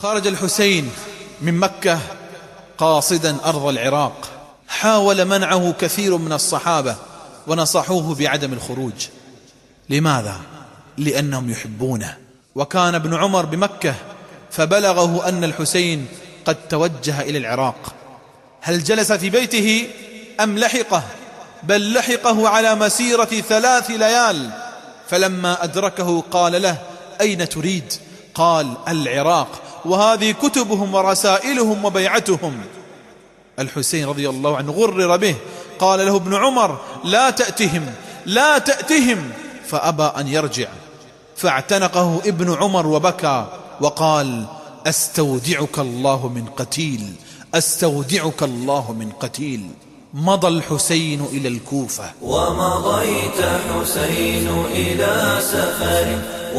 خرج الحسين من مكة قاصدا أرض العراق. حاول منعه كثير من الصحابة ونصحوه بعدم الخروج. لماذا؟ لأنهم يحبونه. وكان ابن عمر بمكة فبلغه أن الحسين قد توجه إلى العراق. هل جلس في بيته أم لحقه؟ بل لحقه على مسيرة 3 ليال. فلما أدركه قال له: أين تريد؟ قال: العراق، وهذه كتبهم ورسائلهم وبيعتهم. الحسين رضي الله عنه غرر به. قال له ابن عمر: لا تأتهم، لا تأتهم. فأبى أن يرجع، فاعتنقه ابن عمر وبكى وقال: أستودعك الله من قتيل، أستودعك الله من قتيل. مضى الحسين إلى الكوفة. ومضيت حسين إلى سفر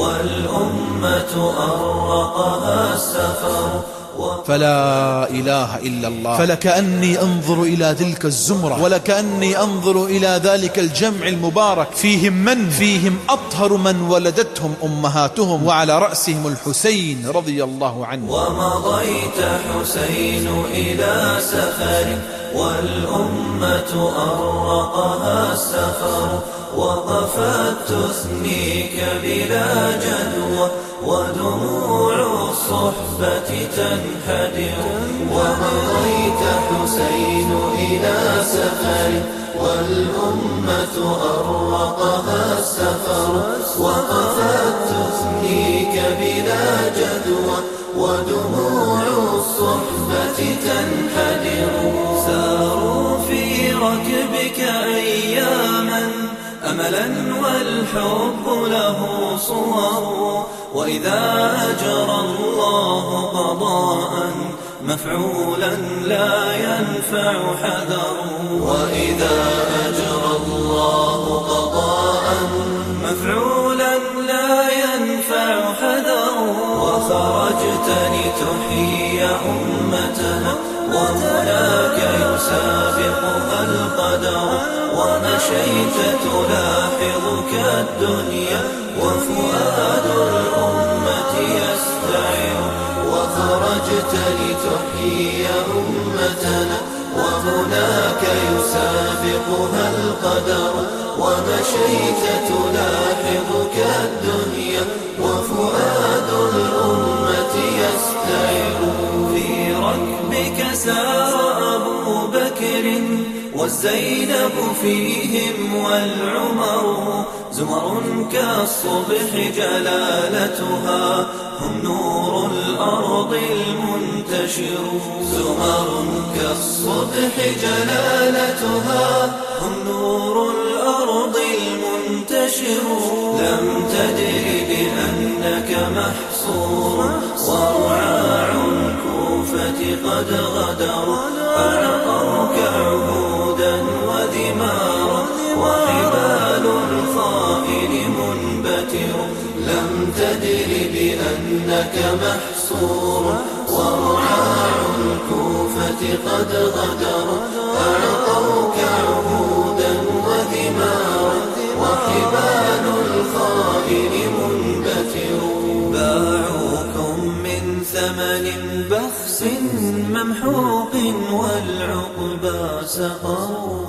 والأمة أرقها السفر. فلا إله إلا الله. فلكأني أنظر إلى تلك الزمرة، ولكأني أنظر إلى ذلك الجمع المبارك، فيهم أطهر من ولدتهم أمهاتهم، وعلى رأسهم الحسين رضي الله عنه. ومضيت حسين إلى سفر والأمة أرقها السفر. وقفت تثنيك بلا جدوى ودموع الصحبة تنحدر. ومضيت حسين إلى سفر والأمة أرقها السفر. وقفت تثنيك بلا جدوى ودموع الصحبة تنحدر. ساروا في ركبك أياما أملا والحب له صور. وإذا أجرى الله قضاء مفعولا لا ينفع حذر. وإذا أجرى الله قضاء مفعولا لا ينفع حذر. وخرجت لتحيي أمتنا وهناك يسابقها القدر. ومشيت تلاحظك الدنيا وفؤاد الأمة يستعر. وخرجت لتحيي أمتنا وهناك يسابقها القدر. ومشيت تلاحظك الدنيا وفؤاد الأمة يستعر. في ركبك سار أبو بكر والزينب فيهم والعمر. زمر كالصبح جلالتها هم نور الأرض المنتشر. زمر كالصبح جلالتها هم نور الأرض المنتشر. لم تدر بأنك محصور ورعاع الكوفة قد غدر. أعطوك عهودا وذمارا وحبال الخائن منبتر. لم تدر بأنك محصور ورعاع الكوفة قد غدر. أعطوك عهودا وذمارا وحبال الخائن منبتر. باعوكم من ثمن بخس ممحوق والعقبى سقروا.